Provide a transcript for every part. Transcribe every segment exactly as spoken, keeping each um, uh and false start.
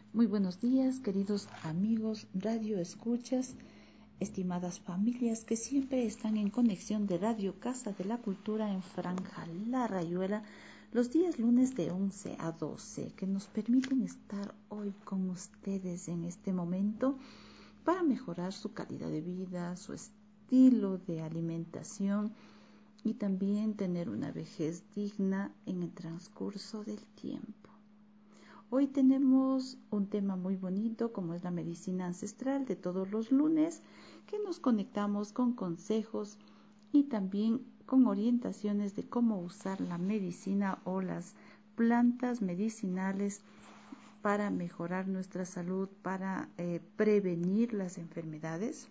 Muy buenos días, queridos amigos, radio escuchas, estimadas familias que siempre están en conexión de Radio Casa de la Cultura en Franja La Rayuela, los días lunes de once a doce, que nos permiten estar hoy con ustedes en este momento para mejorar su calidad de vida, su estilo de alimentación y también tener una vejez digna en el transcurso del tiempo. Hoy tenemos un tema muy bonito como es la medicina ancestral de todos los lunes, que nos conectamos con consejos y también con orientaciones de cómo usar la medicina o las plantas medicinales para mejorar nuestra salud, para eh, prevenir las enfermedades.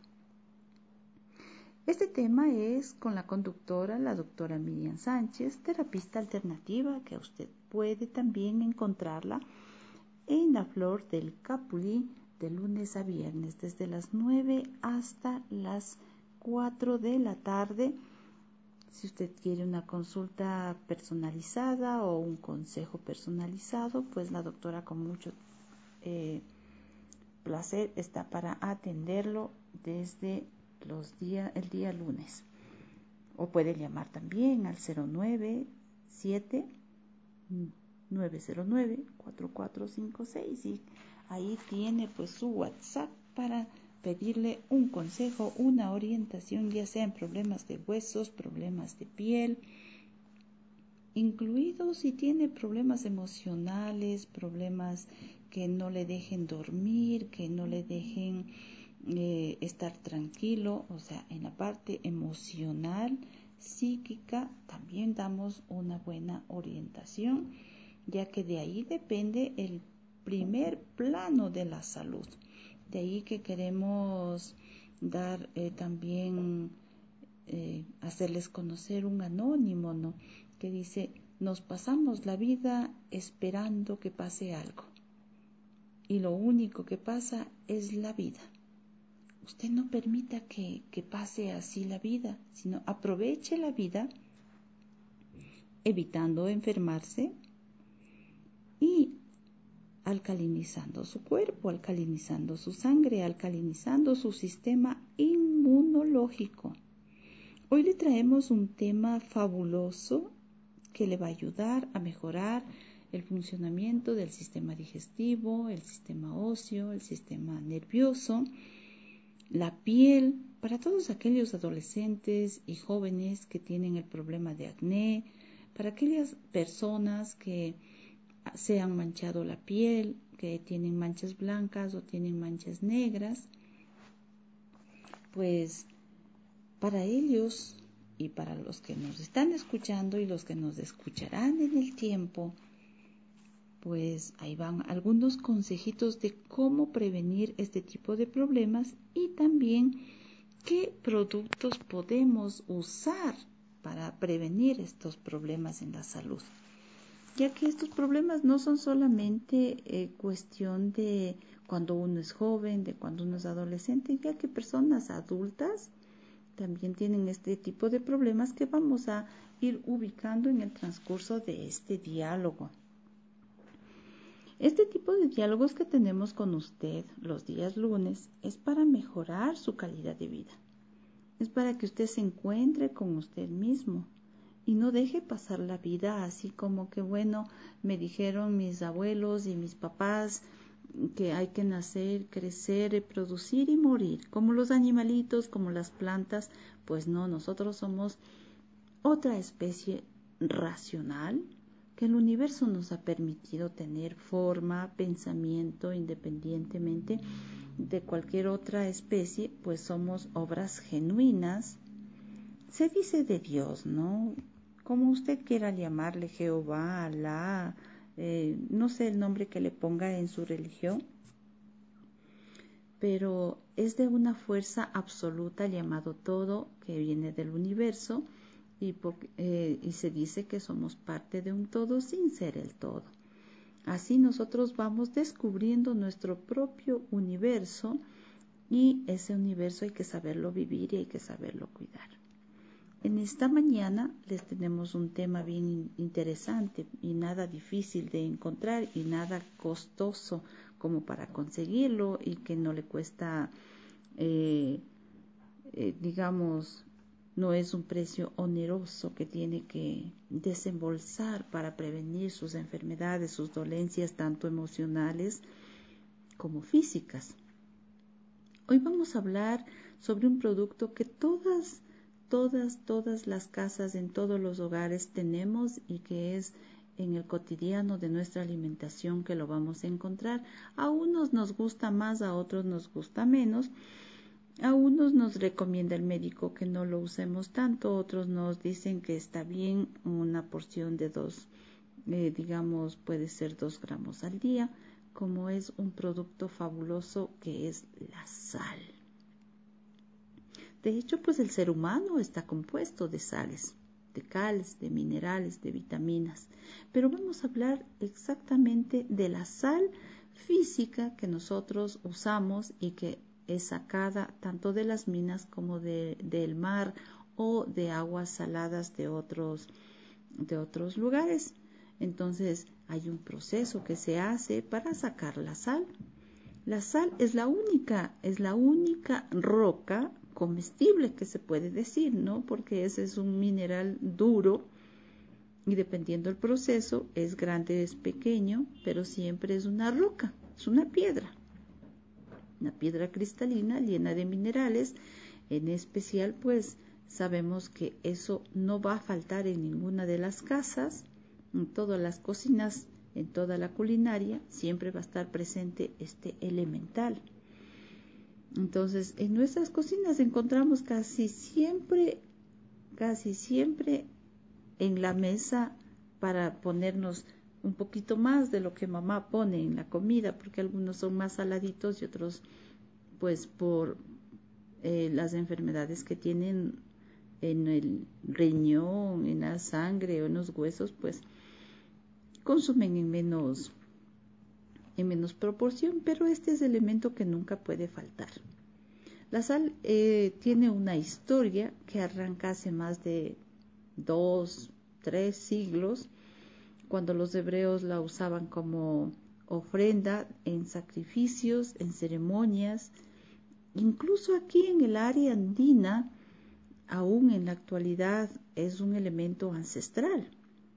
Este tema es con la conductora, la doctora Miriam Sánchez, terapista alternativa, que usted puede también encontrarla en la Flor del Capulí de lunes a viernes, desde las nueve hasta las cuatro de la tarde. Si usted quiere una consulta personalizada o un consejo personalizado, pues la doctora con mucho eh, placer está para atenderlo desde los días, el día lunes. O puede llamar también al cero nueve siete nueve cero nueve cuatro cuatro cinco seis y ahí tiene pues su WhatsApp para pedirle un consejo, una orientación, ya sea en problemas de huesos, problemas de piel, incluidos si tiene problemas emocionales, problemas que no le dejen dormir, que no le dejen eh, estar tranquilo, o sea, en la parte emocional, psíquica, también damos una buena orientación, ya que de ahí depende el primer plano de la salud. De ahí que queremos dar eh, también, eh, hacerles conocer un anónimo, ¿no? Que dice, nos pasamos la vida esperando que pase algo. Y lo único que pasa es la vida. Usted no permita que, que pase así la vida, sino aproveche la vida, evitando enfermarse y alcalinizando su cuerpo, alcalinizando su sangre, alcalinizando su sistema inmunológico. Hoy le traemos un tema fabuloso que le va a ayudar a mejorar el funcionamiento del sistema digestivo, el sistema óseo, el sistema nervioso, la piel, para todos aquellos adolescentes y jóvenes que tienen el problema de acné, para aquellas personas que se han manchado la piel, que tienen manchas blancas o tienen manchas negras, pues para ellos y para los que nos están escuchando y los que nos escucharán en el tiempo, pues ahí van algunos consejitos de cómo prevenir este tipo de problemas y también qué productos podemos usar para prevenir estos problemas en la salud. Ya que estos problemas no son solamente eh, cuestión de cuando uno es joven, de cuando uno es adolescente, ya que personas adultas también tienen este tipo de problemas que vamos a ir ubicando en el transcurso de este diálogo. Este tipo de diálogos que tenemos con usted los días lunes es para mejorar su calidad de vida. Es para que usted se encuentre con usted mismo y no deje pasar la vida así como que, bueno, me dijeron mis abuelos y mis papás que hay que nacer, crecer, reproducir y morir, como los animalitos, como las plantas. Pues no, nosotros somos otra especie racional que el universo nos ha permitido tener forma, pensamiento, independientemente de cualquier otra especie, pues somos obras genuinas. Se dice de Dios, ¿no? Como usted quiera llamarle, Jehová, Alá, eh, no sé el nombre que le ponga en su religión, pero es de una fuerza absoluta llamado todo, que viene del universo, y, por, eh, y se dice que somos parte de un todo sin ser el todo. Así nosotros vamos descubriendo nuestro propio universo, y ese universo hay que saberlo vivir y hay que saberlo cuidar. En esta mañana les tenemos un tema bien interesante y nada difícil de encontrar y nada costoso como para conseguirlo y que no le cuesta, eh, eh, digamos, no es un precio oneroso que tiene que desembolsar para prevenir sus enfermedades, sus dolencias, tanto emocionales como físicas. Hoy vamos a hablar sobre un producto que todas, todas, todas las casas en todos los hogares tenemos y que es en el cotidiano de nuestra alimentación que lo vamos a encontrar. A unos nos gusta más, a otros nos gusta menos. A unos nos recomienda el médico que no lo usemos tanto, otros nos dicen que está bien una porción de dos, eh, digamos, puede ser dos gramos al día, como es un producto fabuloso que es la sal. De hecho, pues el ser humano está compuesto de sales, de cales, de minerales, de vitaminas, pero vamos a hablar exactamente de la sal física que nosotros usamos y que es sacada tanto de las minas como de, del mar o de aguas saladas de otros, de otros lugares. Entonces hay un proceso que se hace para sacar la sal. La sal es la única, es la única roca comestible que se puede decir, ¿no? Porque ese es un mineral duro y dependiendo del proceso es grande, es pequeño, pero siempre es una roca, es una piedra. Una piedra cristalina llena de minerales, en especial pues sabemos que eso no va a faltar en ninguna de las casas, en todas las cocinas, en toda la culinaria, siempre va a estar presente este elemental. Entonces, en nuestras cocinas encontramos casi siempre, casi siempre en la mesa para ponernos un poquito más de lo que mamá pone en la comida, porque algunos son más saladitos y otros pues por eh, las enfermedades que tienen en el riñón, en la sangre o en los huesos, pues consumen en menos, en menos proporción, pero este es el elemento que nunca puede faltar. La sal eh, tiene una historia que arranca hace más de dos, tres siglos, cuando los hebreos la usaban como ofrenda en sacrificios, en ceremonias. Incluso aquí en el área andina, aún en la actualidad, es un elemento ancestral.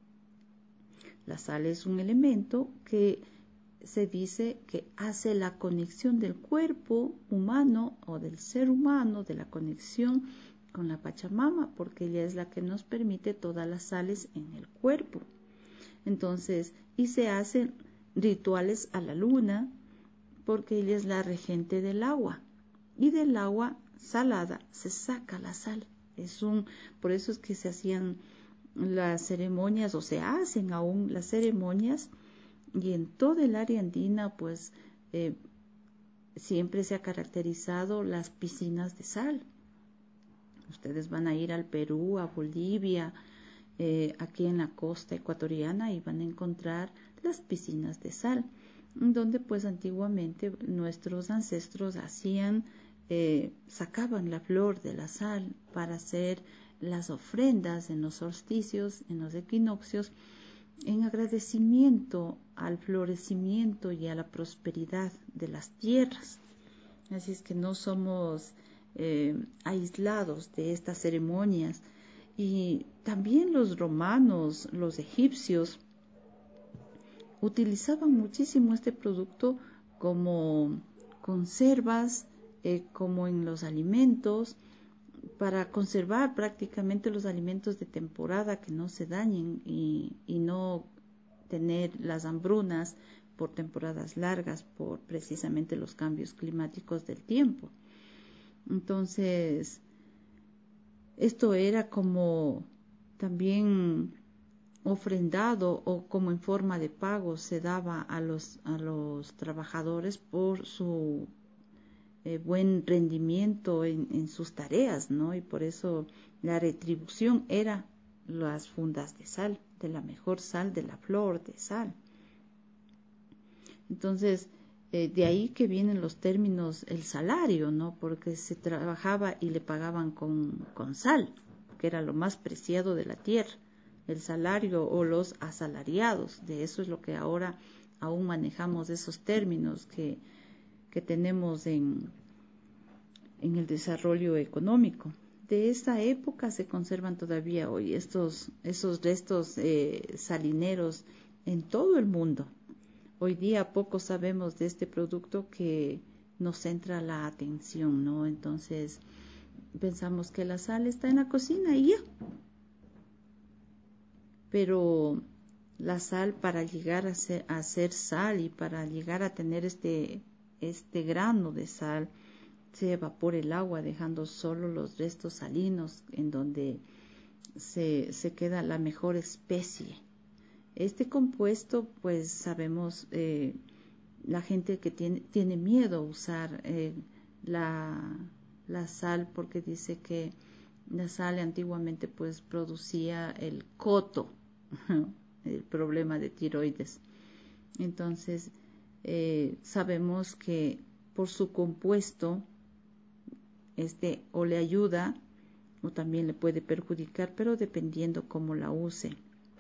La sal es un elemento que se dice que hace la conexión del cuerpo humano o del ser humano, de la conexión con la Pachamama, porque ella es la que nos permite todas las sales en el cuerpo. Entonces, y se hacen rituales a la luna, porque ella es la regente del agua. Y del agua salada se saca la sal. Es un, por eso es que se hacían las ceremonias, o se hacen aún las ceremonias, y en toda el área andina, pues, eh, siempre se ha caracterizado las piscinas de sal. Ustedes van a ir al Perú, a Bolivia, eh, aquí en la costa ecuatoriana, y van a encontrar las piscinas de sal, donde pues antiguamente nuestros ancestros hacían, eh, sacaban la flor de la sal para hacer las ofrendas en los solsticios, en los equinoccios, en agradecimiento al florecimiento y a la prosperidad de las tierras. Así es que no somos eh, aislados de estas ceremonias. Y también los romanos, los egipcios, utilizaban muchísimo este producto como conservas, eh, como en los alimentos, para conservar prácticamente los alimentos de temporada, que no se dañen y, y no tener las hambrunas por temporadas largas, por precisamente los cambios climáticos del tiempo. Entonces, esto era como también ofrendado o como en forma de pago se daba a los, a los trabajadores por su eh, buen rendimiento en, en sus tareas, ¿no? Y por eso la retribución era las fundas de sal, de la mejor sal, de la flor de sal. Entonces, eh, de ahí que vienen los términos, el salario, ¿no? Porque se trabajaba y le pagaban con, con sal. que era lo más preciado de la tierra, el salario o los asalariados. De eso es lo que ahora aún manejamos, esos términos que, que tenemos en, en el desarrollo económico. De esa época se conservan todavía hoy estos, esos restos eh, salineros en todo el mundo. Hoy día poco sabemos de este producto que nos centra la atención, ¿no? Entonces pensamos que la sal está en la cocina y ya. Pero la sal, para llegar a ser, a ser sal y para llegar a tener este, este grano de sal, se evapora el agua dejando solo los restos salinos en donde se, se queda la mejor especie. Este compuesto, pues sabemos, eh, la gente que tiene, tiene miedo a usar eh, la, la sal porque dice que la sal antiguamente pues producía el coto, el problema de tiroides. Entonces, eh, sabemos que por su compuesto, este o le ayuda o también le puede perjudicar, pero dependiendo cómo la use.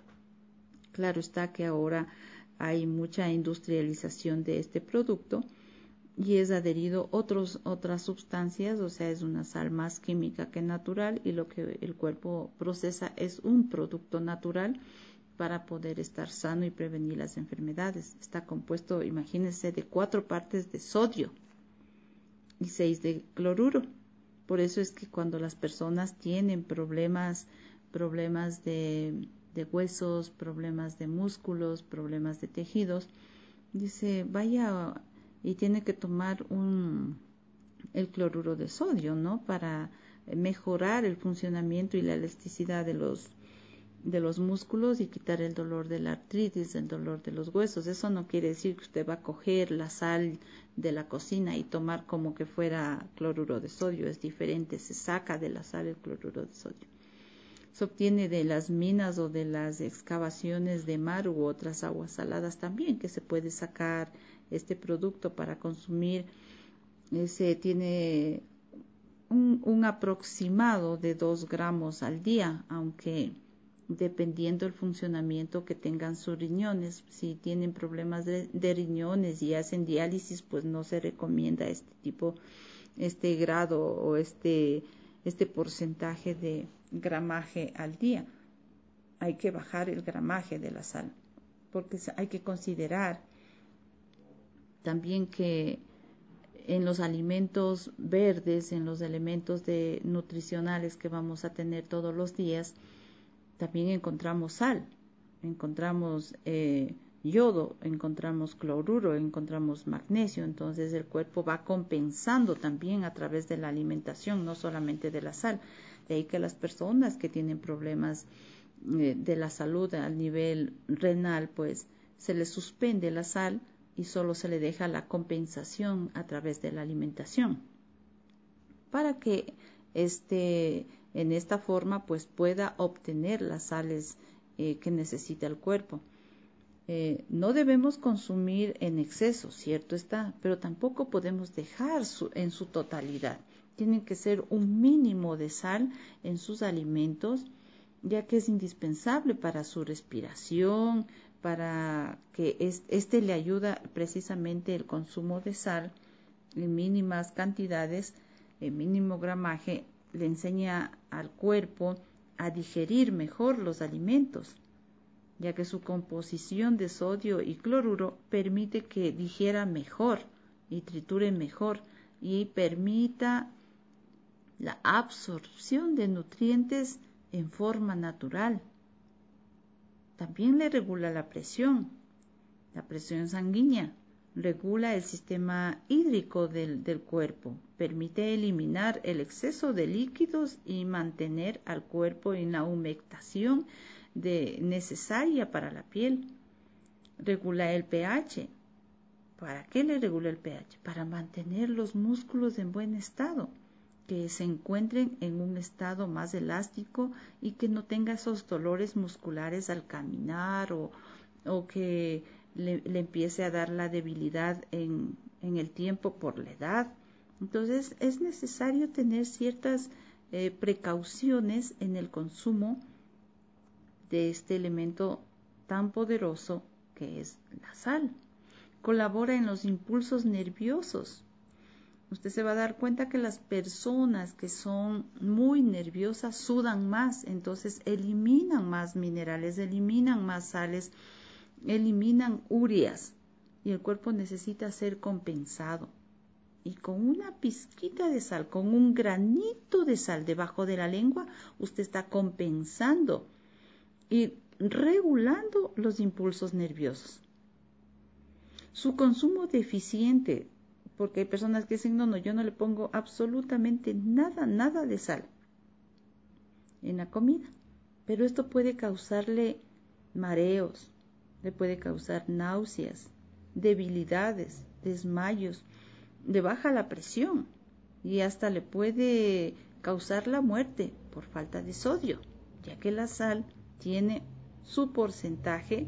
Claro está que ahora hay mucha industrialización de este producto y es adherido otros, otras sustancias, o sea, es una sal más química que natural, y lo que el cuerpo procesa es un producto natural para poder estar sano y prevenir las enfermedades. Está compuesto, imagínense, de cuatro partes de sodio y seis de cloruro. Por eso es que cuando las personas tienen problemas, problemas de, de huesos, problemas de músculos, problemas de tejidos, dice, vaya y tiene que tomar un, el cloruro de sodio, ¿no? Para mejorar el funcionamiento y la elasticidad de los, de los músculos y quitar el dolor de la artritis, el dolor de los huesos. Eso no quiere decir que usted va a coger la sal de la cocina y tomar como que fuera cloruro de sodio. Es diferente, se saca de la sal el cloruro de sodio. Se obtiene de las minas o de las excavaciones de mar u otras aguas saladas también, que se puede sacar este producto para consumir. Se tiene un, un aproximado de dos gramos al día, aunque dependiendo del funcionamiento que tengan sus riñones. Si tienen problemas de, de riñones y hacen diálisis, pues no se recomienda este tipo, este grado o este, este porcentaje de gramaje al día. Hay que bajar el gramaje de la sal, porque hay que considerar también que en los alimentos verdes, en los elementos de, nutricionales que vamos a tener todos los días, también encontramos sal, encontramos eh, yodo, encontramos cloruro, encontramos magnesio. Entonces el cuerpo va compensando también a través de la alimentación, no solamente de la sal. De ahí que las personas que tienen problemas eh, de la salud a nivel renal, pues se les suspende la sal y solo se le deja la compensación a través de la alimentación, para que este, en esta forma pues pueda obtener las sales eh, que necesita el cuerpo. Eh, no debemos consumir en exceso, cierto está, pero tampoco podemos dejar su, en su totalidad. Tiene que ser un mínimo de sal en sus alimentos, ya que es indispensable para su respiración, para que es, este le ayuda precisamente el consumo de sal en mínimas cantidades, el mínimo gramaje, le enseña al cuerpo a digerir mejor los alimentos, ya que su composición de sodio y cloruro permite que digiera mejor y triture mejor y permita la absorción de nutrientes en forma natural. También le regula la presión, la presión sanguínea, regula el sistema hídrico del, del cuerpo, permite eliminar el exceso de líquidos y mantener al cuerpo en la humectación de, necesaria para la piel. Regula el pH. ¿Para qué le regula el pH? Para mantener los músculos en buen estado, que se encuentren en un estado más elástico y que no tenga esos dolores musculares al caminar o, o que le, le empiece a dar la debilidad en, en el tiempo por la edad. Entonces es necesario tener ciertas eh, precauciones en el consumo de este elemento tan poderoso que es la sal. Colabora en los impulsos nerviosos. Usted se va a dar cuenta que las personas que son muy nerviosas sudan más, entonces eliminan más minerales, eliminan más sales, eliminan ureas y el cuerpo necesita ser compensado. Y con una pizquita de sal, con un granito de sal debajo de la lengua, usted está compensando y regulando los impulsos nerviosos. Su consumo deficiente, porque hay personas que dicen, no, no, yo no le pongo absolutamente nada, nada de sal en la comida, pero esto puede causarle mareos, le puede causar náuseas, debilidades, desmayos, le baja la presión y hasta le puede causar la muerte por falta de sodio, ya que la sal tiene su porcentaje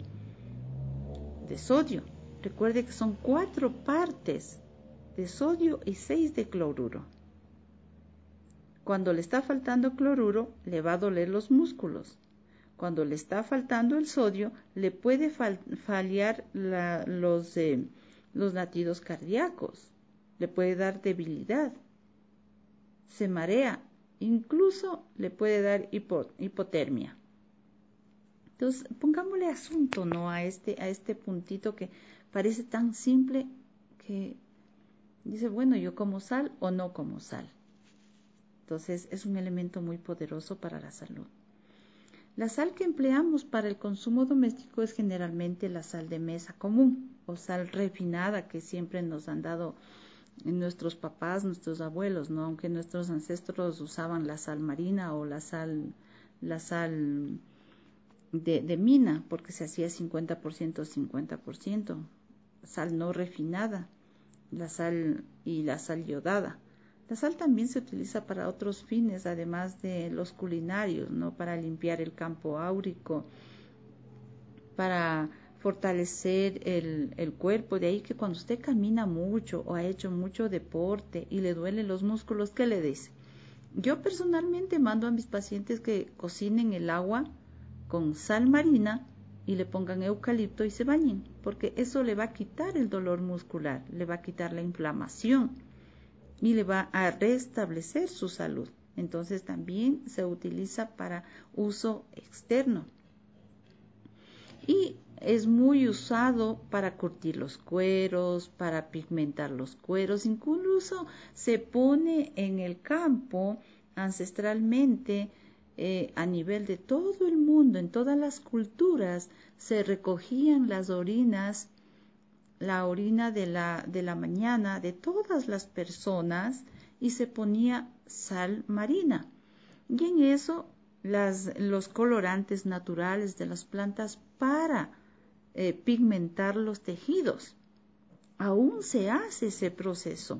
de sodio. Recuerde que son cuatro partes de sodio y seis de cloruro. Cuando le está faltando cloruro, le va a doler los músculos. Cuando le está faltando el sodio, le puede fal fallar la, los, eh, los latidos cardíacos. Le puede dar debilidad. Se marea. Incluso le puede dar hipo hipotermia. Entonces, pongámosle asunto, ¿no? a, este, a este puntito que parece tan simple que dice, bueno, yo como sal o no como sal. Entonces, es un elemento muy poderoso para la salud. La sal que empleamos para el consumo doméstico es generalmente la sal de mesa común o sal refinada que siempre nos han dado nuestros papás, nuestros abuelos, ¿no? Aunque nuestros ancestros usaban la sal marina o la sal, la sal de, de mina, porque se hacía cincuenta por ciento, cincuenta por ciento. Sal no refinada, la sal y la sal yodada. La sal también se utiliza para otros fines, además de los culinarios, ¿no? Para limpiar el campo áurico, para fortalecer el, el cuerpo. De ahí que cuando usted camina mucho o ha hecho mucho deporte y le duelen los músculos, ¿qué le dice? Yo personalmente mando a mis pacientes que cocinen el agua con sal marina y le pongan eucalipto y se bañen, porque eso le va a quitar el dolor muscular, le va a quitar la inflamación y le va a restablecer su salud. Entonces también se utiliza para uso externo. Y es muy usado para curtir los cueros, para pigmentar los cueros, incluso se pone en el campo ancestralmente eh, a nivel de todo el mundo, en todas las culturas, se recogían las orinas, la orina de la, de la mañana de todas las personas y se ponía sal marina. Y en eso las, los colorantes naturales de las plantas para eh, pigmentar los tejidos. Aún se hace ese proceso.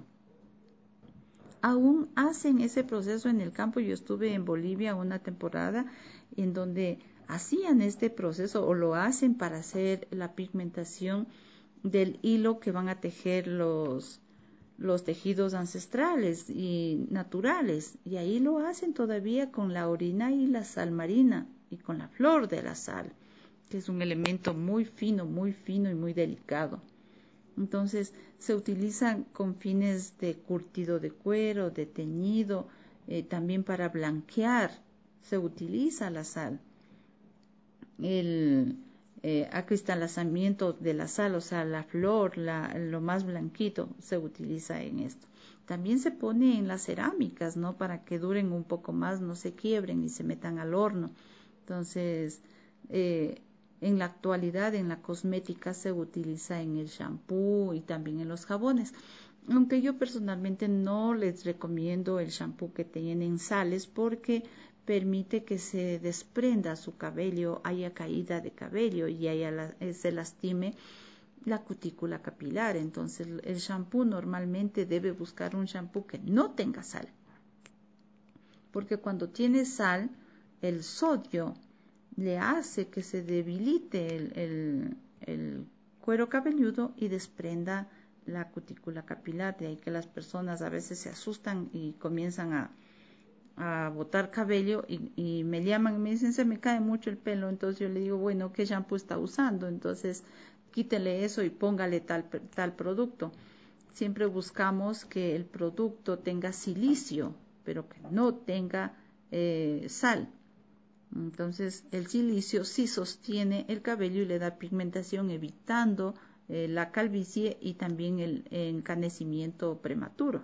Aún hacen ese proceso en el campo. Yo estuve en Bolivia una temporada en donde hacían este proceso o lo hacen para hacer la pigmentación del hilo que van a tejer los, los tejidos ancestrales y naturales. Y ahí lo hacen todavía con la orina y la sal marina y con la flor de la sal, que es un elemento muy fino, muy fino y muy delicado. Entonces se utilizan con fines de curtido de cuero, de teñido, eh, también para blanquear se utiliza la sal. El eh, acristalamiento de la sal, o sea, la flor, la, lo más blanquito, se utiliza en esto. También se pone en las cerámicas, ¿no? Para que duren un poco más, no se quiebren y se metan al horno. Entonces, eh, en la actualidad, en la cosmética se utiliza en el shampoo y también en los jabones. Aunque yo personalmente no les recomiendo el shampoo que tienen sales porque permite que se desprenda su cabello, haya caída de cabello y haya la, eh, se lastime la cutícula capilar. Entonces el shampoo normalmente debe buscar un shampoo que no tenga sal, porque cuando tiene sal, el sodio le hace que se debilite el, el, el cuero cabelludo y desprenda la cutícula capilar. De ahí que las personas a veces se asustan y comienzan a a botar cabello y, y me llaman y me dicen se me cae mucho el pelo, entonces yo le digo, bueno, ¿qué shampoo está usando? Entonces quítele eso y póngale tal, tal producto. Siempre buscamos que el producto tenga silicio, pero que no tenga eh, sal. Entonces el silicio sí sostiene el cabello y le da pigmentación, evitando eh, la calvicie y también el encanecimiento prematuro.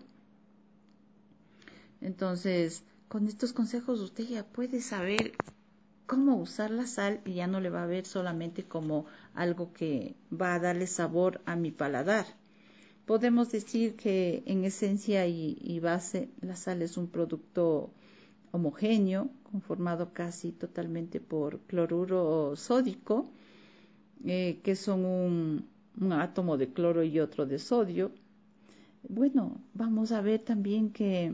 Entonces, con estos consejos usted ya puede saber cómo usar la sal y ya no le va a ver solamente como algo que va a darle sabor a mi paladar. Podemos decir que en esencia y, y base la sal es un producto homogéneo, conformado casi totalmente por cloruro sódico, eh, que son un, un átomo de cloro y otro de sodio. Bueno, vamos a ver también que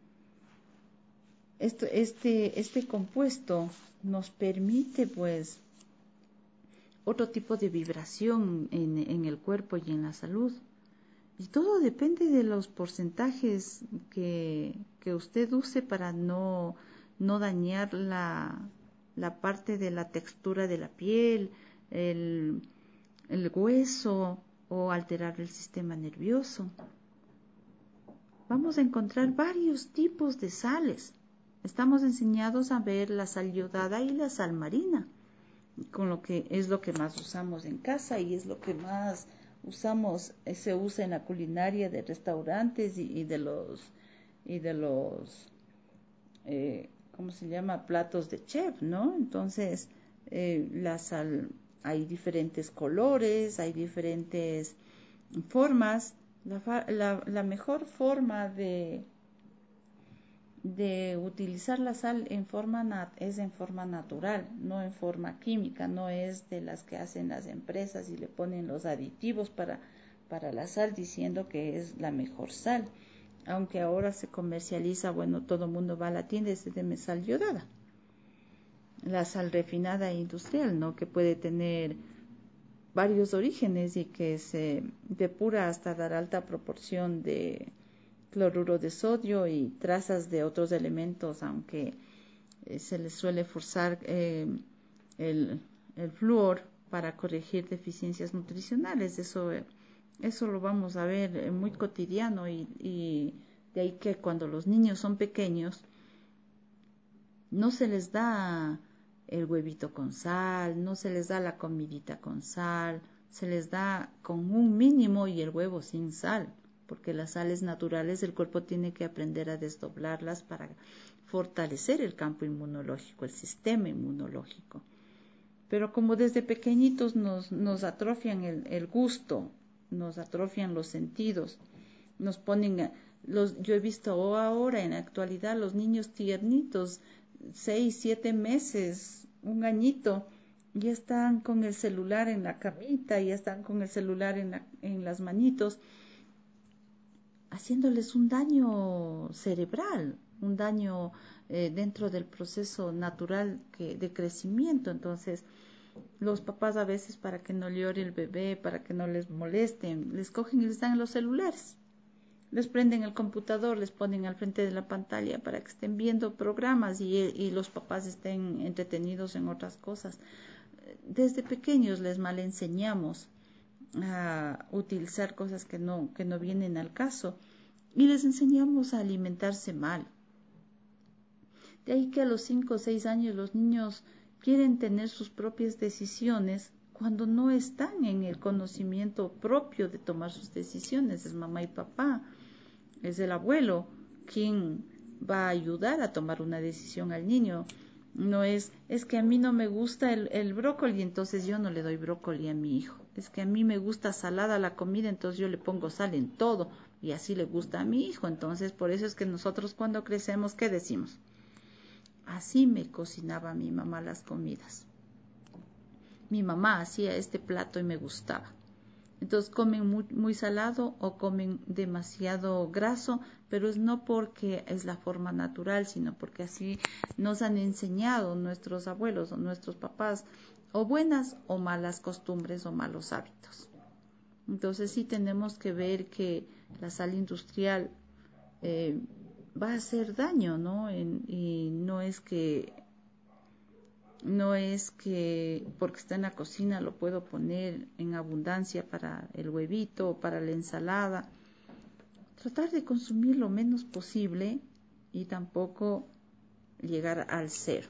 esto, este, este compuesto nos permite pues otro tipo de vibración en, en el cuerpo y en la salud. Y todo depende de los porcentajes que, que usted use para no, no dañar la, la parte de la textura de la piel, el, el hueso o alterar el sistema nervioso. Vamos a encontrar varios tipos de sales. Estamos enseñados a ver la sal yodada y la sal marina, con lo que es lo que más usamos en casa y es lo que más usamos, se usa en la culinaria de restaurantes y, y de los y de los eh, ¿cómo se llama? Platos de chef, ¿no? Entonces eh, la sal, hay diferentes colores, hay diferentes formas. La, la, la mejor forma de de utilizar la sal en forma nat es en forma natural, no en forma química, no es de las que hacen las empresas y le ponen los aditivos para, para la sal diciendo que es la mejor sal. Aunque ahora se comercializa, bueno, todo el mundo va a la tienda y se deme sal yodada. La sal refinada e industrial, ¿no? Que puede tener varios orígenes y que se depura hasta dar alta proporción de cloruro de sodio y trazas de otros elementos, aunque eh, se les suele forzar eh, el, el flúor para corregir deficiencias nutricionales. Eso, eso lo vamos a ver eh, muy cotidiano y, y de ahí que cuando los niños son pequeños no se les da el huevito con sal, no se les da la comidita con sal, se les da con un mínimo y el huevo sin sal, porque las sales naturales el cuerpo tiene que aprender a desdoblarlas para fortalecer el campo inmunológico, el sistema inmunológico. Pero como desde pequeñitos nos, nos atrofian el, el gusto, nos atrofian los sentidos, nos ponen, los, yo he visto ahora en la actualidad los niños tiernitos, seis, siete meses, un añito, ya están con el celular en la camita, ya están con el celular en, la, en las manitos, haciéndoles un daño cerebral, un daño eh, dentro del proceso natural que, de crecimiento. Entonces, los papás a veces para que no llore el bebé, para que no les molesten, les cogen y les dan los celulares. Les prenden el computador, les ponen al frente de la pantalla para que estén viendo programas y, y los papás estén entretenidos en otras cosas. Desde pequeños les mal enseñamos a utilizar cosas que no, que no vienen al caso y les enseñamos a alimentarse mal. De ahí que a los cinco o seis años los niños quieren tener sus propias decisiones cuando no están en el conocimiento propio de tomar sus decisiones. Es mamá y papá, es el abuelo quien va a ayudar a tomar una decisión al niño. No es, es que a mí no me gusta el, el brócoli, entonces yo no le doy brócoli a mi hijo. Es que a mí me gusta salada la comida, entonces yo le pongo sal en todo y así le gusta a mi hijo. Entonces por eso es que nosotros cuando crecemos, ¿qué decimos? Así me cocinaba mi mamá las comidas. Mi mamá hacía este plato y me gustaba. Entonces comen muy, muy salado o comen demasiado graso, pero es no porque es la forma natural, sino porque así nos han enseñado nuestros abuelos o nuestros papás, o buenas o malas costumbres o malos hábitos. Entonces sí tenemos que ver que la sal industrial eh, va a hacer daño, ¿no? En, y no es que no es que porque está en la cocina lo puedo poner en abundancia para el huevito o para la ensalada. Tratar de consumir lo menos posible y tampoco llegar al cero,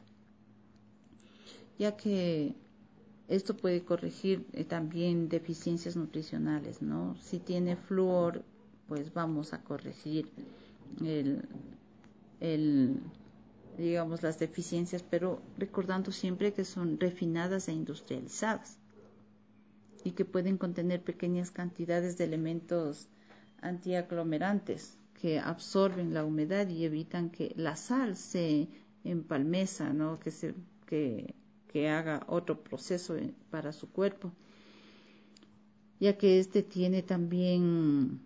ya que esto puede corregir eh, también deficiencias nutricionales, ¿no? Si tiene flúor, pues vamos a corregir el, el, digamos, las deficiencias, pero recordando siempre que son refinadas e industrializadas y que pueden contener pequeñas cantidades de elementos antiaglomerantes que absorben la humedad y evitan que la sal se empalmeza, ¿no? que, se, que, que haga otro proceso para su cuerpo, ya que este tiene también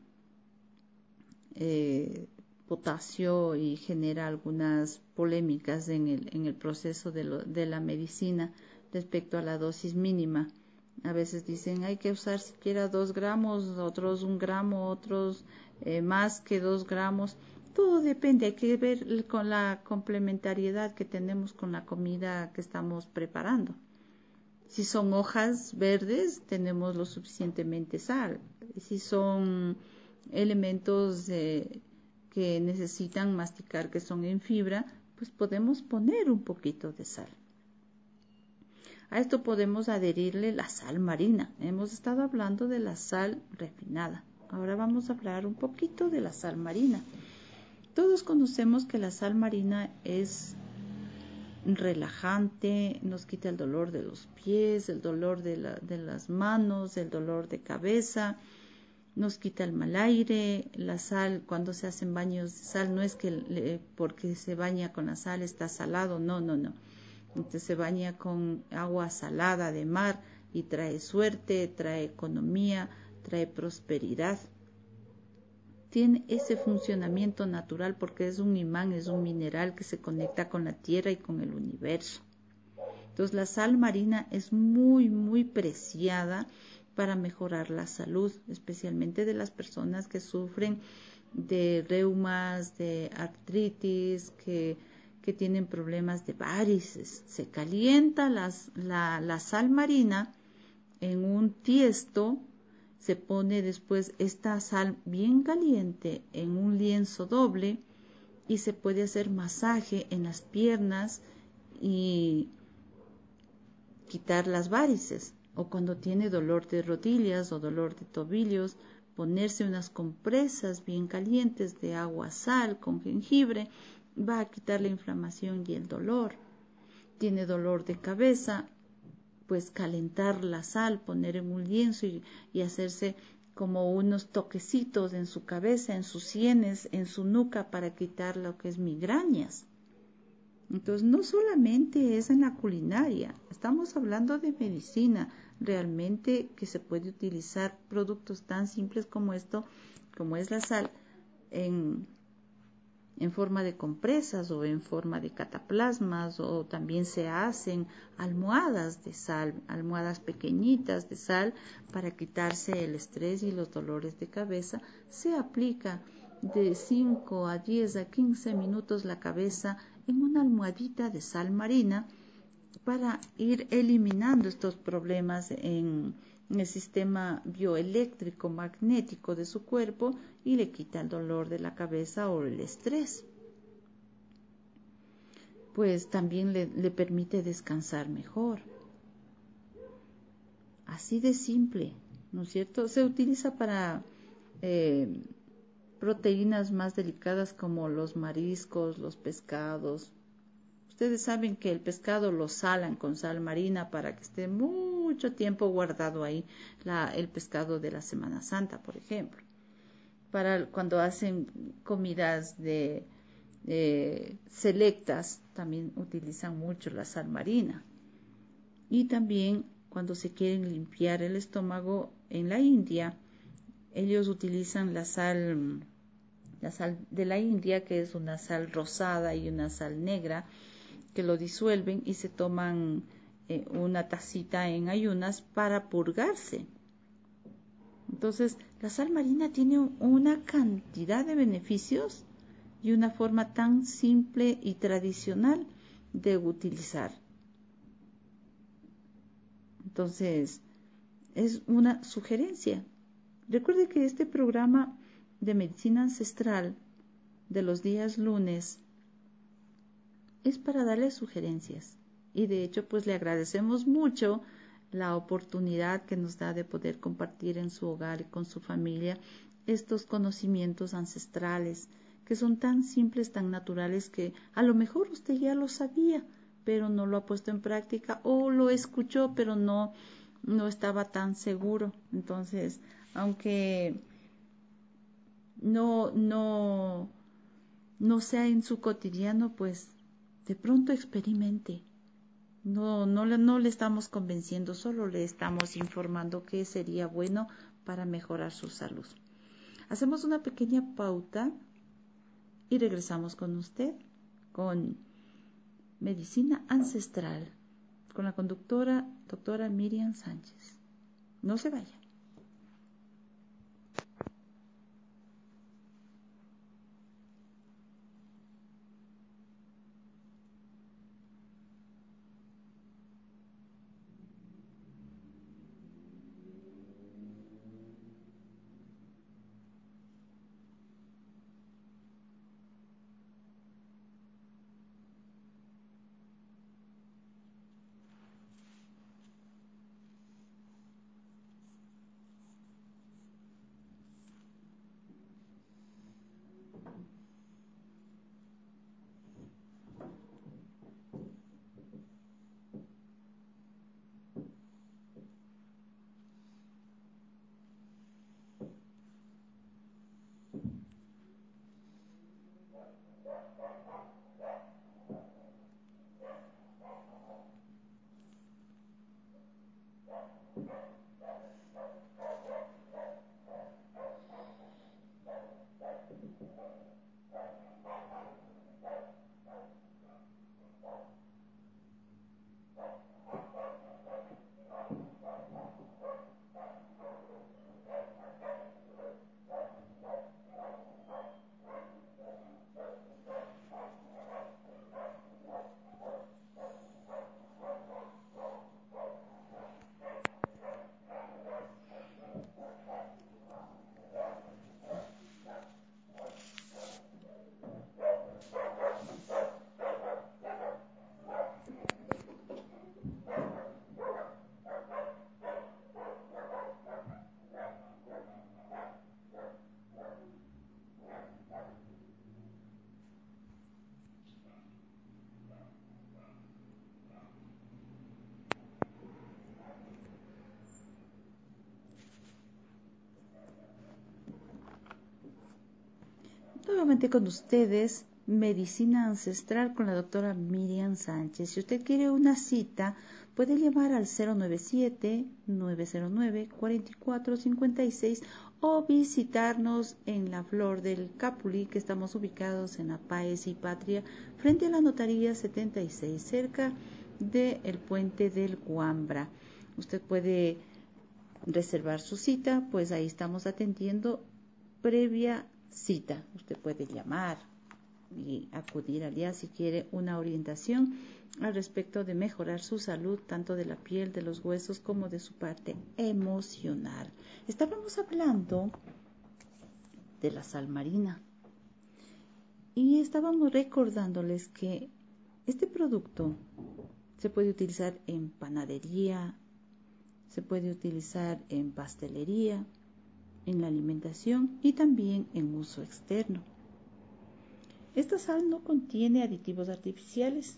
eh, potasio y genera algunas polémicas en el, en el proceso de, lo, de la medicina respecto a la dosis mínima. A veces dicen hay que usar siquiera dos gramos, otros un gramo, otros eh, más que dos gramos. Todo depende, hay que ver con la complementariedad que tenemos con la comida que estamos preparando. Si son hojas verdes, tenemos lo suficientemente sal. Si son elementos eh, que necesitan masticar, que son en fibra, pues podemos poner un poquito de sal. A esto podemos adherirle la sal marina. Hemos estado hablando de la sal refinada. Ahora vamos a hablar un poquito de la sal marina. Todos conocemos que la sal marina es relajante, nos quita el dolor de los pies, el dolor de, la, de las manos, el dolor de cabeza, nos quita el mal aire. La sal, cuando se hacen baños de sal, no es que le, porque se baña con la sal está salado, no, no, no. Entonces se baña con agua salada de mar y trae suerte, trae economía, trae prosperidad. Tiene ese funcionamiento natural porque es un imán, es un mineral que se conecta con la tierra y con el universo. Entonces la sal marina es muy, muy preciada para mejorar la salud, especialmente de las personas que sufren de reumas, de artritis, que que tienen problemas de varices. Se calienta las, la, la sal marina en un tiesto, se pone después esta sal bien caliente en un lienzo doble y se puede hacer masaje en las piernas y quitar las varices. O cuando tiene dolor de rodillas o dolor de tobillos, ponerse unas compresas bien calientes de agua sal con jengibre va a quitar la inflamación y el dolor. Tiene dolor de cabeza, pues calentar la sal, poner en un lienzo y, y hacerse como unos toquecitos en su cabeza, en sus sienes, en su nuca para quitar lo que es migrañas. Entonces no solamente es en la culinaria, estamos hablando de medicina, realmente que se puede utilizar productos tan simples como esto, como es la sal, en en forma de compresas o en forma de cataplasmas, o también se hacen almohadas de sal, almohadas pequeñitas de sal para quitarse el estrés y los dolores de cabeza. Se aplica de cinco a diez a quince minutos la cabeza en una almohadita de sal marina para ir eliminando estos problemas en el sistema bioeléctrico magnético de su cuerpo y le quita el dolor de la cabeza o el estrés. Pues también le, le permite descansar mejor. Así de simple, ¿no es cierto? Se utiliza para eh, proteínas más delicadas como los mariscos, los pescados. Ustedes saben que el pescado lo salan con sal marina para que esté mucho tiempo guardado ahí, la, el pescado de la Semana Santa, por ejemplo. Para cuando hacen comidas de, de selectas, también utilizan mucho la sal marina. Y también cuando se quieren limpiar el estómago en la India, ellos utilizan la sal, la sal de la India, que es una sal rosada y una sal negra, que lo disuelven y se toman eh, una tacita en ayunas para purgarse. Entonces, la sal marina tiene una cantidad de beneficios y una forma tan simple y tradicional de utilizar. Entonces, es una sugerencia. Recuerde que este programa de medicina ancestral de los días lunes es para darle sugerencias. Y de hecho, pues le agradecemos mucho la oportunidad que nos da de poder compartir en su hogar y con su familia estos conocimientos ancestrales que son tan simples, tan naturales que a lo mejor usted ya lo sabía, pero no lo ha puesto en práctica o lo escuchó, pero no, no estaba tan seguro. Entonces, aunque no, no, no sea en su cotidiano, pues de pronto experimente. No, no, no le estamos convenciendo, solo le estamos informando que sería bueno para mejorar su salud. Hacemos una pequeña pauta y regresamos con usted con Medicina Ancestral con la conductora doctora Miriam Sánchez. No se vaya. Nuevamente con ustedes, Medicina Ancestral con la doctora Miriam Sánchez. Si usted quiere una cita, puede llamar al cero nueve siete, nueve cero nueve, cuatro cuatro cinco seis o visitarnos en la Flor del Capulí, que estamos ubicados en la Páez y Patria, frente a la Notaría setenta y seis, cerca del puente del Guambra. Usted puede reservar su cita, pues ahí estamos atendiendo previa cita. Usted puede llamar y acudir allá si quiere una orientación al respecto de mejorar su salud, tanto de la piel, de los huesos, como de su parte emocional. Estábamos hablando de la sal marina y estábamos recordándoles que este producto se puede utilizar en panadería, se puede utilizar en pastelería, en la alimentación y también en uso externo. Esta sal no contiene aditivos artificiales,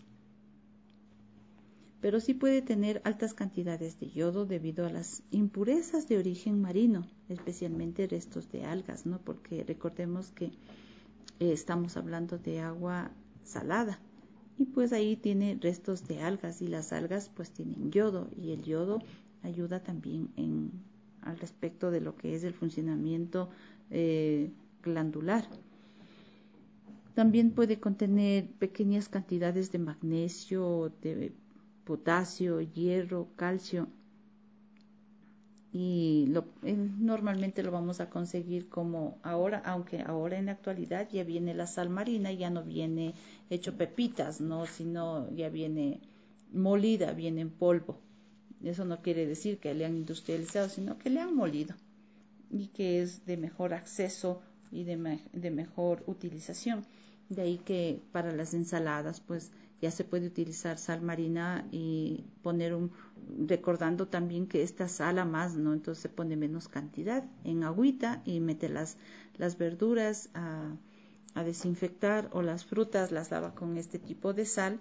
pero sí puede tener altas cantidades de yodo debido a las impurezas de origen marino, especialmente restos de algas, ¿no? Porque recordemos que eh, estamos hablando de agua salada y pues ahí tiene restos de algas y las algas pues tienen yodo y el yodo ayuda también en al respecto de lo que es el funcionamiento eh, glandular. También puede contener pequeñas cantidades de magnesio, de potasio, hierro, calcio. y lo, eh, normalmente lo vamos a conseguir como ahora, aunque ahora en la actualidad ya viene la sal marina, ya no viene hecho pepitas, no, sino ya viene molida, viene en polvo. Eso no quiere decir que le han industrializado, sino que le han molido y que es de mejor acceso y de, me, de mejor utilización. De ahí que para las ensaladas pues ya se puede utilizar sal marina y poner un, recordando también que esta sala más, ¿no? Entonces se pone menos cantidad en agüita y mete las, las verduras a, a desinfectar, o las frutas las lava con este tipo de sal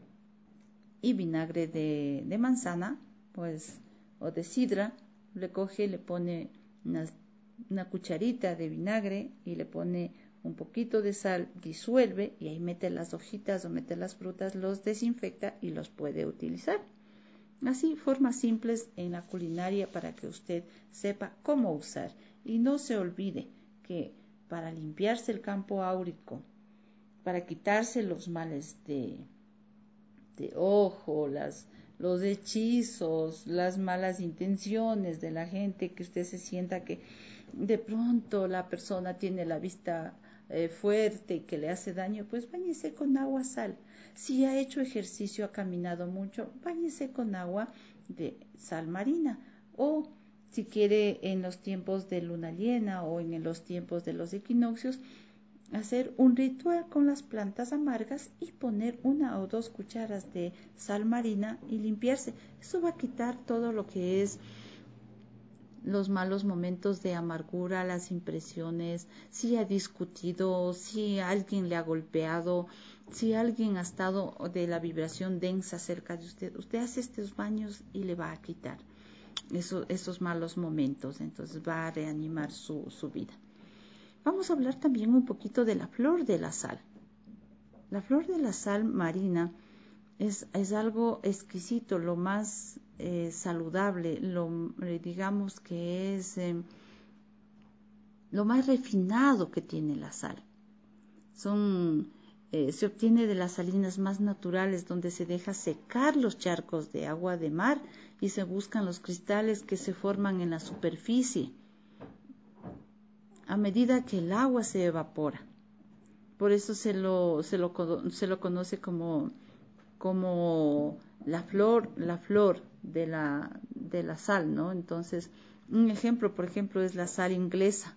y vinagre de, de manzana, pues, o de sidra. Le coge, le pone una, una cucharita de vinagre y le pone un poquito de sal, disuelve y ahí mete las hojitas o mete las frutas, los desinfecta y los puede utilizar. Así, formas simples en la culinaria para que usted sepa cómo usar. Y no se olvide que para limpiarse el campo áurico, para quitarse los males de, de ojo, las, los hechizos, las malas intenciones de la gente, que usted se sienta que de pronto la persona tiene la vista eh, fuerte y que le hace daño, pues báñese con agua sal. Si ha hecho ejercicio, ha caminado mucho, báñese con agua de sal marina. O si quiere en los tiempos de luna llena o en los tiempos de los equinoccios, hacer un ritual con las plantas amargas y poner una o dos cucharas de sal marina y limpiarse. Eso va a quitar todo lo que es los malos momentos de amargura, las impresiones, si ha discutido, si alguien le ha golpeado, si alguien ha estado de la vibración densa cerca de usted. Usted hace estos baños y le va a quitar eso, esos malos momentos, entonces va a reanimar su, su vida. Vamos a hablar también un poquito de la flor de la sal. La flor de la sal marina es, es algo exquisito, lo más eh, saludable, lo, eh, digamos que es eh, lo más refinado que tiene la sal. Son, eh, se obtiene de las salinas más naturales, donde se deja secar los charcos de agua de mar y se buscan los cristales que se forman en la superficie a medida que el agua se evapora. Por eso se lo, se lo, se lo conoce como, como la flor, la flor de la, de la sal, ¿no? Entonces, un ejemplo, por ejemplo, es la sal inglesa.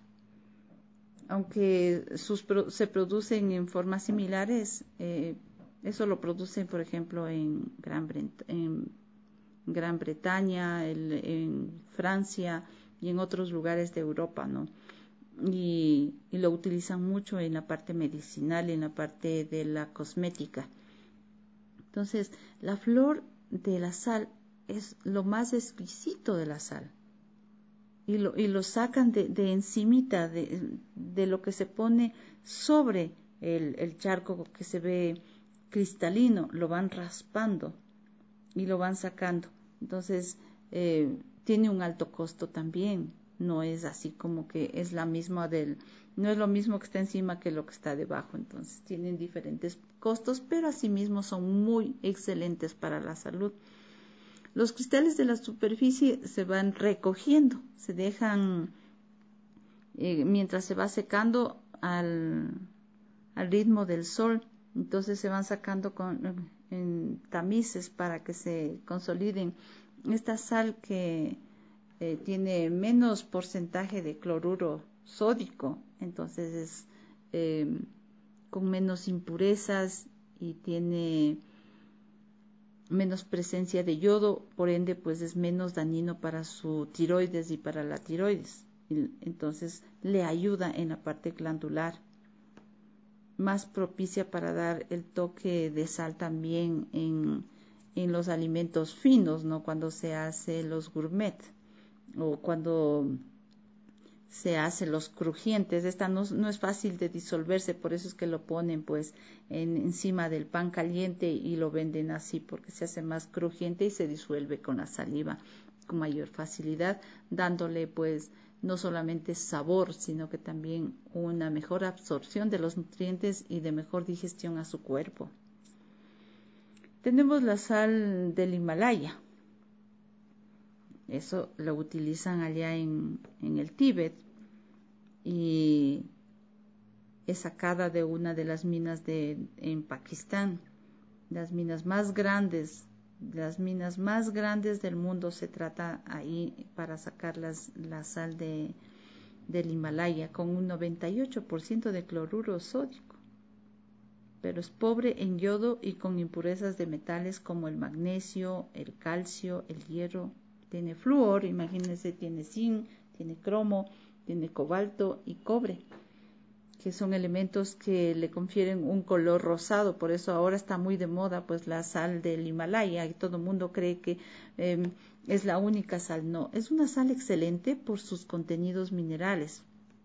Aunque sus, se producen en formas similares, eh, eso lo producen, por ejemplo, en Gran, Bret en Gran Bretaña, el, en Francia y en otros lugares de Europa, ¿no? Y, y lo utilizan mucho en la parte medicinal, en la parte de la cosmética. Entonces, la flor de la sal es lo más exquisito de la sal. Y lo, y lo sacan de, de encimita, de, de lo que se pone sobre el, el charco que se ve cristalino, lo van raspando y lo van sacando. Entonces, eh, tiene un alto costo también. No es así como que es la misma del, no es lo mismo que está encima que lo que está debajo. Entonces, tienen diferentes costos, pero asimismo son muy excelentes para la salud. Los cristales de la superficie se van recogiendo, se dejan eh, mientras se va secando al, al ritmo del sol. Entonces se van sacando con, en tamices para que se consoliden. Esta sal que eh, tiene menos porcentaje de cloruro sódico, entonces es eh, con menos impurezas y tiene menos presencia de yodo, por ende pues es menos dañino para su tiroides y para la tiroides. Entonces le ayuda en la parte glandular, más propicia para dar el toque de sal también en, en los alimentos finos, ¿no? Cuando se hace los gourmet o cuando se hace los crujientes. Esta no, no es fácil de disolverse, por eso es que lo ponen pues en, encima del pan caliente y lo venden así, porque se hace más crujiente y se disuelve con la saliva con mayor facilidad, dándole pues no solamente sabor, sino que también una mejor absorción de los nutrientes y de mejor digestión a su cuerpo. Tenemos la sal del Himalaya. Eso lo utilizan allá en, en el Tíbet y es sacada de una de las minas de, en Pakistán. Las minas más grandes, las minas más grandes del mundo se trata ahí para sacar las, la sal de, del Himalaya con un noventa y ocho por ciento de cloruro sódico. Pero es pobre en yodo y con impurezas de metales como el magnesio, el calcio, el hierro. Tiene flúor, imagínense, tiene zinc, tiene cromo, tiene cobalto y cobre, que son elementos que le confieren un color rosado. Por eso ahora está muy de moda pues la sal del Himalaya y todo el mundo cree que eh, es la única sal. No, es una sal excelente por sus contenidos minerales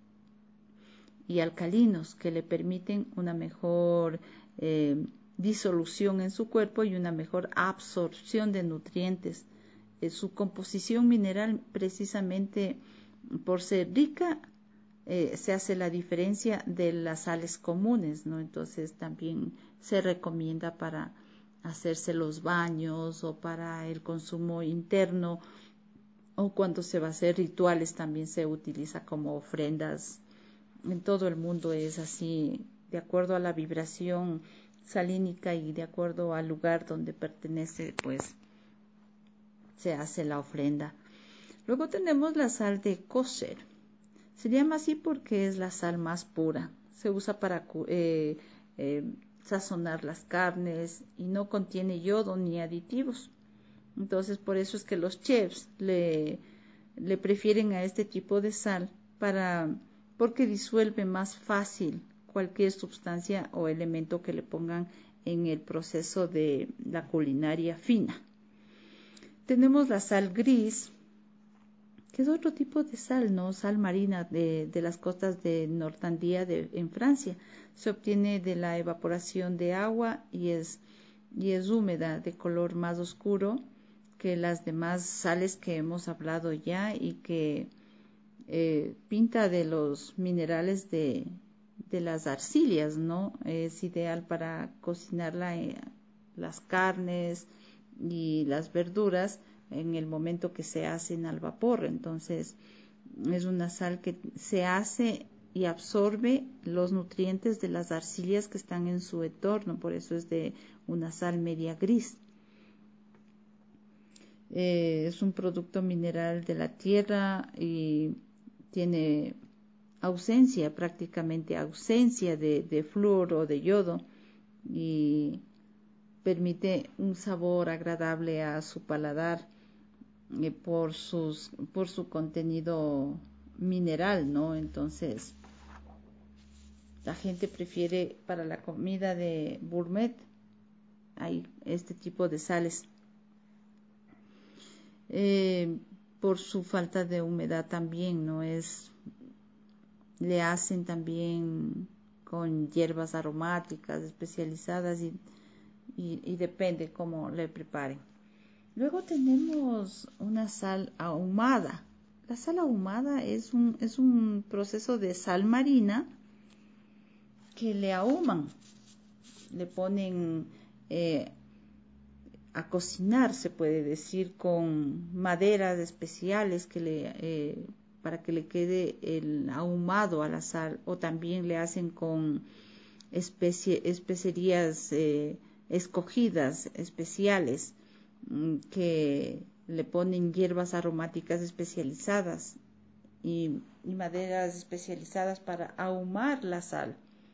y alcalinos que le permiten una mejor eh, disolución en su cuerpo y una mejor absorción de nutrientes. Eh, su composición mineral, precisamente por ser rica, eh, se hace la diferencia de las sales comunes, ¿no? Entonces también se recomienda para hacerse los baños o para el consumo interno o cuando se va a hacer rituales también se utiliza como ofrendas. En todo el mundo es así, de acuerdo a la vibración salínica y de acuerdo al lugar donde pertenece, pues se hace la ofrenda. Luego tenemos la sal de kosher. Se llama así porque es la sal más pura. Se usa para eh, eh, sazonar las carnes y no contiene yodo ni aditivos. Entonces, por eso es que los chefs le, le prefieren a este tipo de sal para, porque disuelve más fácil cualquier sustancia o elemento que le pongan en el proceso de la culinaria fina. Tenemos la sal gris, que es otro tipo de sal, ¿no? Sal marina de, de las costas de Normandía de, en Francia. Se obtiene de la evaporación de agua y es, y es húmeda, de color más oscuro que las demás sales que hemos hablado ya y que eh, pinta de los minerales de, de las arcillas, ¿no? Es ideal para cocinar la, eh, las carnes y las verduras en el momento que se hacen al vapor. Entonces es una sal que se hace y absorbe los nutrientes de las arcillas que están en su entorno, por eso es de una sal media gris. Eh, es un producto mineral de la tierra y tiene ausencia, prácticamente ausencia de, de flúor o de yodo y permite un sabor agradable a su paladar eh, por sus por su contenido mineral, ¿no? Entonces la gente prefiere para la comida de gourmet hay este tipo de sales eh, por su falta de humedad también, no es le hacen también con hierbas aromáticas especializadas y, y, y depende cómo le preparen. Luego tenemos una sal ahumada. La sal ahumada es un, es un proceso de sal marina que le ahuman, le ponen eh, a cocinar, se puede decir, con maderas especiales que le, eh, para que le quede el ahumado a la sal, o también le hacen con especie, especerías eh, escogidas, especiales, que le ponen hierbas aromáticas especializadas y, y maderas especializadas para ahumar la sal.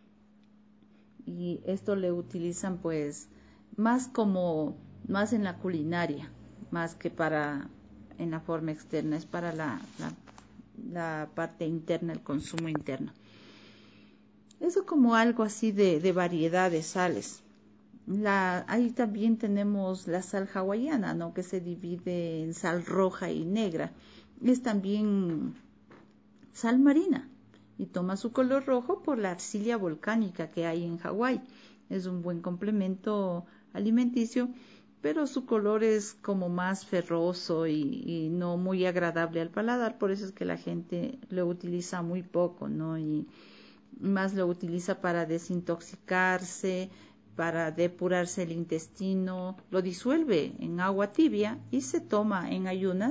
Y esto le utilizan pues más como, más en la culinaria, más que para en la forma externa, es para la, la, la parte interna, el consumo interno. Eso como algo así de, de variedad de sales. La, ahí también tenemos la sal hawaiana, ¿no? Que se divide en sal roja y negra. Es también sal marina y toma su color rojo por la arcilla volcánica que hay en Hawái. Es un buen complemento alimenticio, pero su color es como más ferroso y, y no muy agradable al paladar, por eso es que la gente lo utiliza muy poco, ¿no? Y más lo utiliza para desintoxicarse, para depurarse el intestino, lo disuelve en agua tibia y se toma en ayunas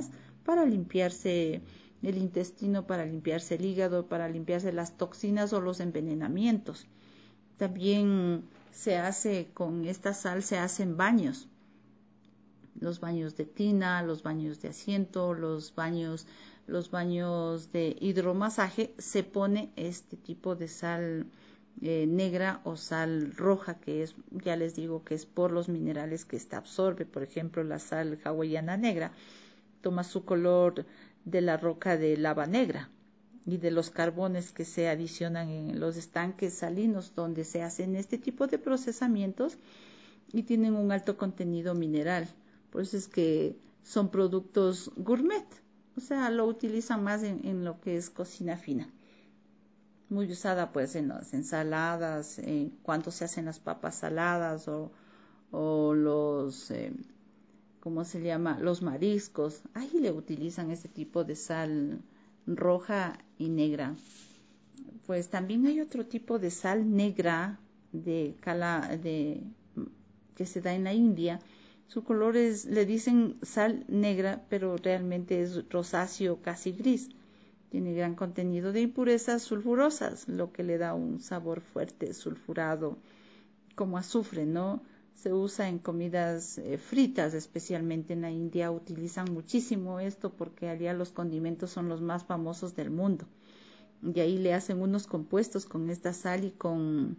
para limpiarse el intestino, para limpiarse el hígado, para limpiarse las toxinas o los envenenamientos. También se hace con esta sal, se hacen baños. Los baños de tina, los baños de asiento, los baños, los baños de hidromasaje, se pone este tipo de sal eh, negra o sal roja, que es, ya les digo que es por los minerales que esta absorbe. Por ejemplo, la sal hawaiana negra toma su color de la roca de lava negra y de los carbones que se adicionan en los estanques salinos donde se hacen este tipo de procesamientos y tienen un alto contenido mineral. Por eso es que son productos gourmet, o sea, lo utilizan más en, en lo que es cocina fina. Muy usada pues en las ensaladas, eh, cuando se hacen las papas saladas o, o los, eh, ¿cómo se llama? Los mariscos. Ahí le utilizan este tipo de sal roja y negra. Pues también hay otro tipo de sal negra de cala, de, que se da en la India. Su color es, le dicen sal negra, pero realmente es rosáceo, casi gris. Tiene gran contenido de impurezas sulfurosas, lo que le da un sabor fuerte, sulfurado, como azufre, ¿no? Se usa en comidas eh, fritas, especialmente en la India. Utilizan muchísimo esto porque allá los condimentos son los más famosos del mundo. Y ahí le hacen unos compuestos con esta sal y con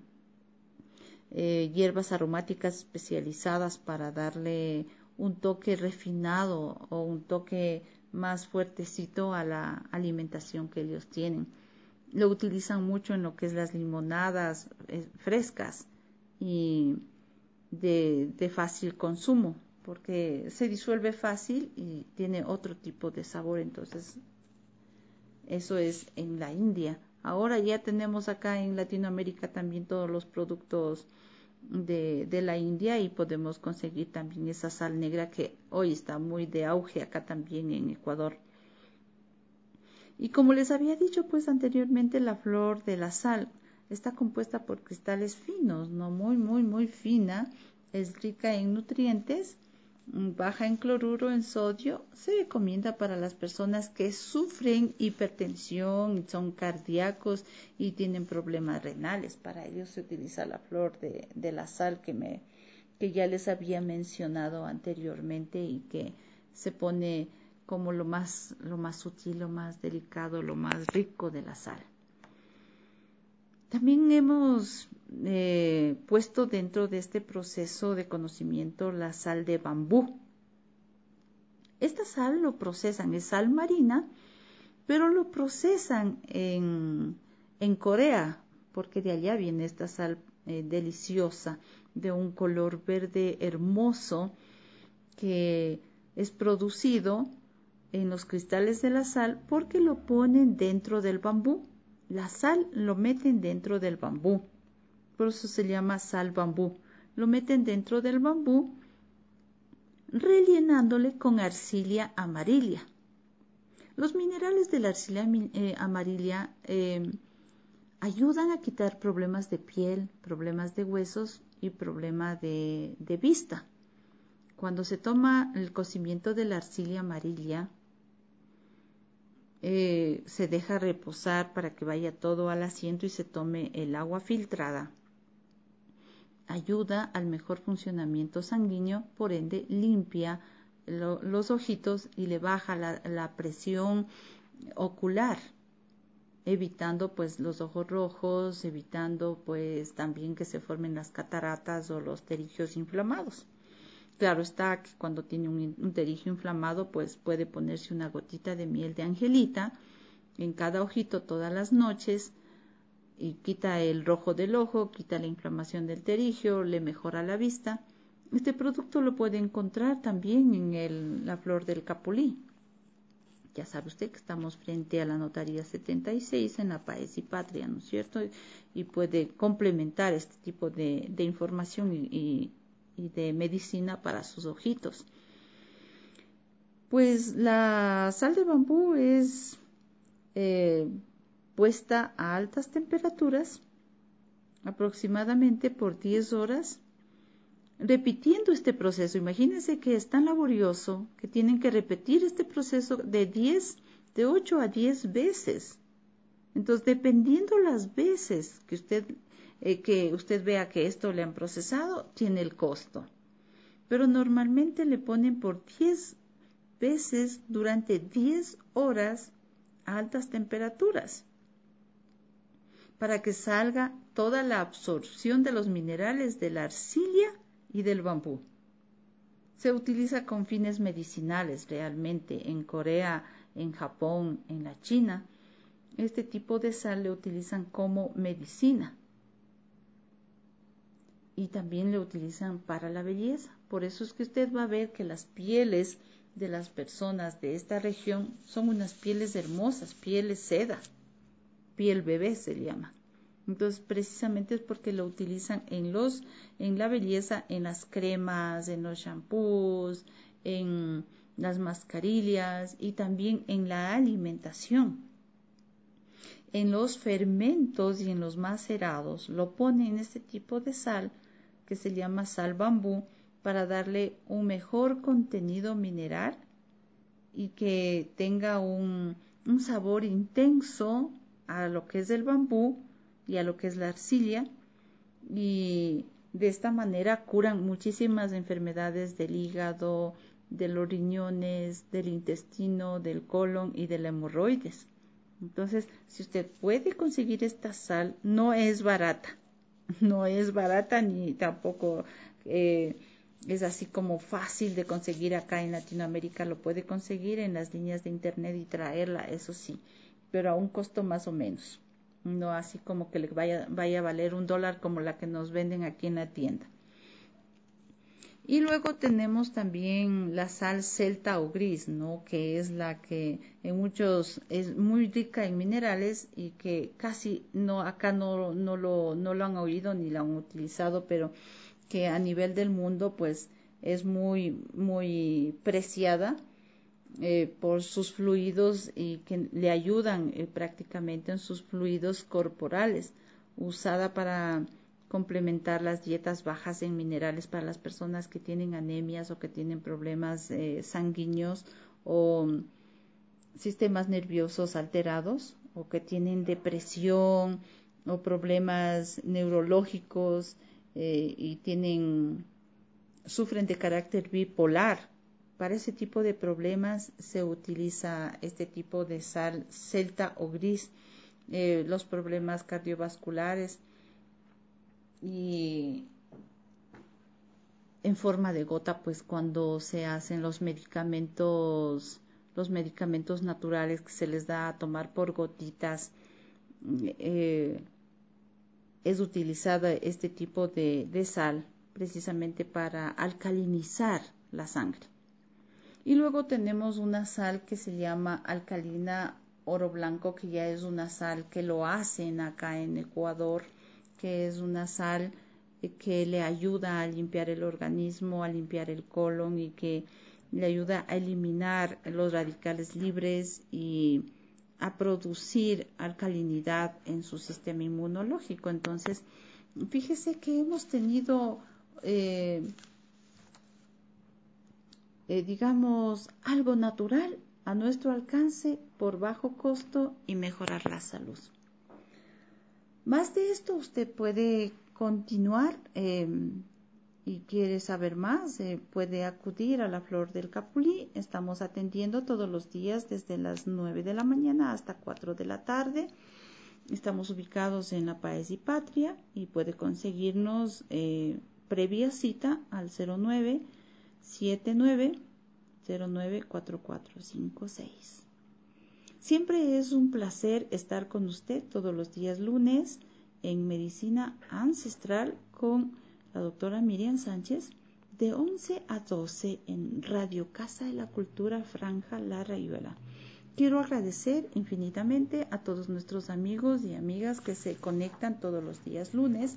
eh, hierbas aromáticas especializadas para darle un toque refinado o un toque más fuertecito a la alimentación que ellos tienen. Lo utilizan mucho en lo que es las limonadas eh, frescas y de, de fácil consumo, porque se disuelve fácil y tiene otro tipo de sabor. Entonces, eso es en la India. Ahora ya tenemos acá en Latinoamérica también todos los productos de, de la India y podemos conseguir también esa sal negra que hoy está muy de auge acá también en Ecuador. Y como les había dicho pues anteriormente, la flor de la sal está compuesta por cristales finos, no muy, muy, muy fina, es rica en nutrientes, baja en cloruro, en sodio. Se recomienda para las personas que sufren hipertensión, son cardíacos y tienen problemas renales. Para ellos se utiliza la flor de, de la sal que, me, que ya les había mencionado anteriormente y que se pone como lo más, lo más sutil, lo más delicado, lo más rico de la sal. También hemos eh, puesto dentro de este proceso de conocimiento la sal de bambú. Esta sal lo procesan, es sal marina, pero lo procesan en, en Corea, porque de allá viene esta sal eh, deliciosa, de un color verde hermoso, que es producido en los cristales de la sal porque lo ponen dentro del bambú. La sal lo meten dentro del bambú, por eso se llama sal bambú. Lo meten dentro del bambú rellenándole con arcilla amarilla. Los minerales de la arcilla eh, amarilla eh, ayudan a quitar problemas de piel, problemas de huesos y problemas de, de vista. Cuando se toma el cocimiento de la arcilla amarilla, eh, se deja reposar para que vaya todo al asiento y se tome el agua filtrada. Ayuda al mejor funcionamiento sanguíneo, por ende limpia lo, los ojitos y le baja la, la presión ocular, evitando pues los ojos rojos, evitando pues también que se formen las cataratas o los pterigios inflamados. Claro está que cuando tiene un, un pterigio inflamado, pues puede ponerse una gotita de miel de angelita en cada ojito todas las noches y quita el rojo del ojo, quita la inflamación del pterigio, le mejora la vista. Este producto lo puede encontrar también en el, la flor del capulí. Ya sabe usted que estamos frente a la notaría setenta y seis en la Paez y Patria, ¿no es cierto? Y puede complementar este tipo de, de información y, y y de medicina para sus ojitos. Pues la sal de bambú es eh, puesta a altas temperaturas, aproximadamente por diez horas, repitiendo este proceso. Imagínense que es tan laborioso que tienen que repetir este proceso de diez, de ocho a diez veces. Entonces, dependiendo las veces que usted, eh, que usted vea que esto le han procesado, tiene el costo. Pero normalmente le ponen por diez veces durante diez horas a altas temperaturas para que salga toda la absorción de los minerales de la arcilla y del bambú. Se utiliza con fines medicinales realmente en Corea, en Japón, en la China. Este tipo de sal le utilizan como medicina y también le utilizan para la belleza. Por eso es que usted va a ver que las pieles de las personas de esta región son unas pieles hermosas, pieles seda, piel bebé se llama. Entonces, precisamente es porque lo utilizan en los, en la belleza, en las cremas, en los shampoos, en las mascarillas y también en la alimentación. En los fermentos y en los macerados lo ponen este tipo de sal que se llama sal bambú para darle un mejor contenido mineral y que tenga un, un sabor intenso a lo que es el bambú y a lo que es la arcilla, y de esta manera curan muchísimas enfermedades del hígado, de los riñones, del intestino, del colon y de la hemorroides. Entonces, si usted puede conseguir esta sal, no es barata, no es barata ni tampoco eh, es así como fácil de conseguir acá en Latinoamérica. Lo puede conseguir en las líneas de internet y traerla, eso sí, pero a un costo más o menos. No así como que le vaya, vaya a valer un dólar como la que nos venden aquí en la tienda. Y luego tenemos también la sal celta o gris, ¿no? Que es la que en muchos es muy rica en minerales y que casi no acá no, no, lo, no lo han oído ni lo han utilizado, pero que a nivel del mundo pues es muy, muy preciada. Eh, por sus fluidos y que le ayudan eh, prácticamente en sus fluidos corporales, usada para complementar las dietas bajas en minerales para las personas que tienen anemias o que tienen problemas eh, sanguíneos o um, sistemas nerviosos alterados o que tienen depresión o problemas neurológicos eh, y tienen sufren de carácter bipolar. Para ese tipo de problemas se utiliza este tipo de sal celta o gris, eh, los problemas cardiovasculares y en forma de gota, pues cuando se hacen los medicamentos, los medicamentos naturales que se les da a tomar por gotitas, eh, es utilizada este tipo de, de sal precisamente para alcalinizar la sangre. Y luego tenemos una sal que se llama alcalina oro blanco, que ya es una sal que lo hacen acá en Ecuador, que es una sal que le ayuda a limpiar el organismo, a limpiar el colon y que le ayuda a eliminar los radicales libres y a producir alcalinidad en su sistema inmunológico. Entonces, fíjese que hemos tenido eh, Eh, digamos, algo natural a nuestro alcance por bajo costo y mejorar la salud. Más de esto usted puede continuar eh, y quiere saber más, eh, puede acudir a la Flor del Capulí. Estamos atendiendo todos los días desde las nueve de la mañana hasta cuatro de la tarde. Estamos ubicados en La Paz y Patria y puede conseguirnos eh, previa cita al cero nueve siete nueve cero nueve cuatro cuatro cinco seis. Siempre es un placer estar con usted todos los días lunes en Medicina Ancestral con la doctora Miriam Sánchez de once a doce en Radio Casa de la Cultura Franja La Rayuela. Quiero agradecer infinitamente a todos nuestros amigos y amigas que se conectan todos los días lunes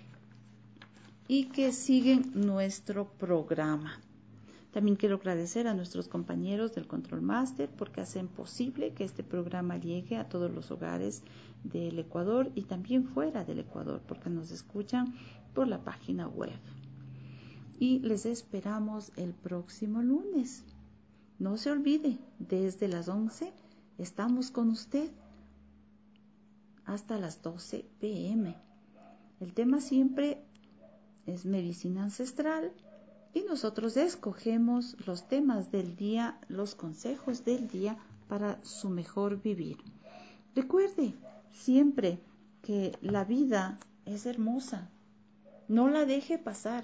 y que siguen nuestro programa. También quiero agradecer a nuestros compañeros del Control Master porque hacen posible que este programa llegue a todos los hogares del Ecuador y también fuera del Ecuador porque nos escuchan por la página web. y les esperamos el próximo lunes. No se olvide, desde las once estamos con usted hasta las doce pe eme. El tema siempre es medicina ancestral y nosotros escogemos los temas del día, los consejos del día para su mejor vivir. Recuerde siempre que la vida es hermosa. No la deje pasar.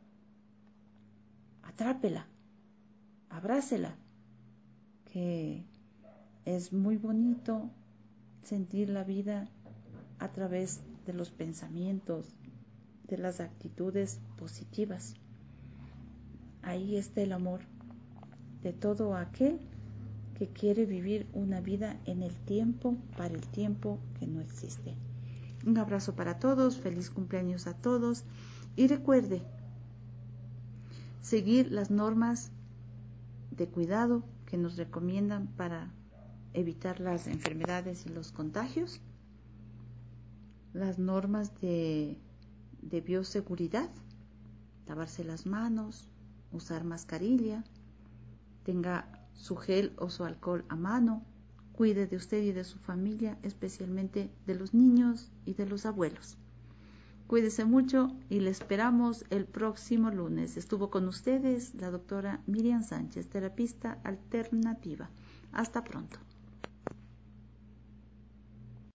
Atrápela, abrácela, que es muy bonito sentir la vida a través de los pensamientos, de las actitudes positivas. Ahí está el amor de todo aquel que quiere vivir una vida en el tiempo, para el tiempo que no existe. Un abrazo para todos, feliz cumpleaños a todos y recuerde seguir las normas de cuidado que nos recomiendan para evitar las enfermedades y los contagios, las normas de, de bioseguridad, lavarse las manos, usar mascarilla, tenga su gel o su alcohol a mano, cuide de usted y de su familia, especialmente de los niños y de los abuelos. Cuídese mucho y le esperamos el próximo lunes. Estuvo con ustedes la doctora Miriam Sánchez, terapista alternativa. Hasta pronto.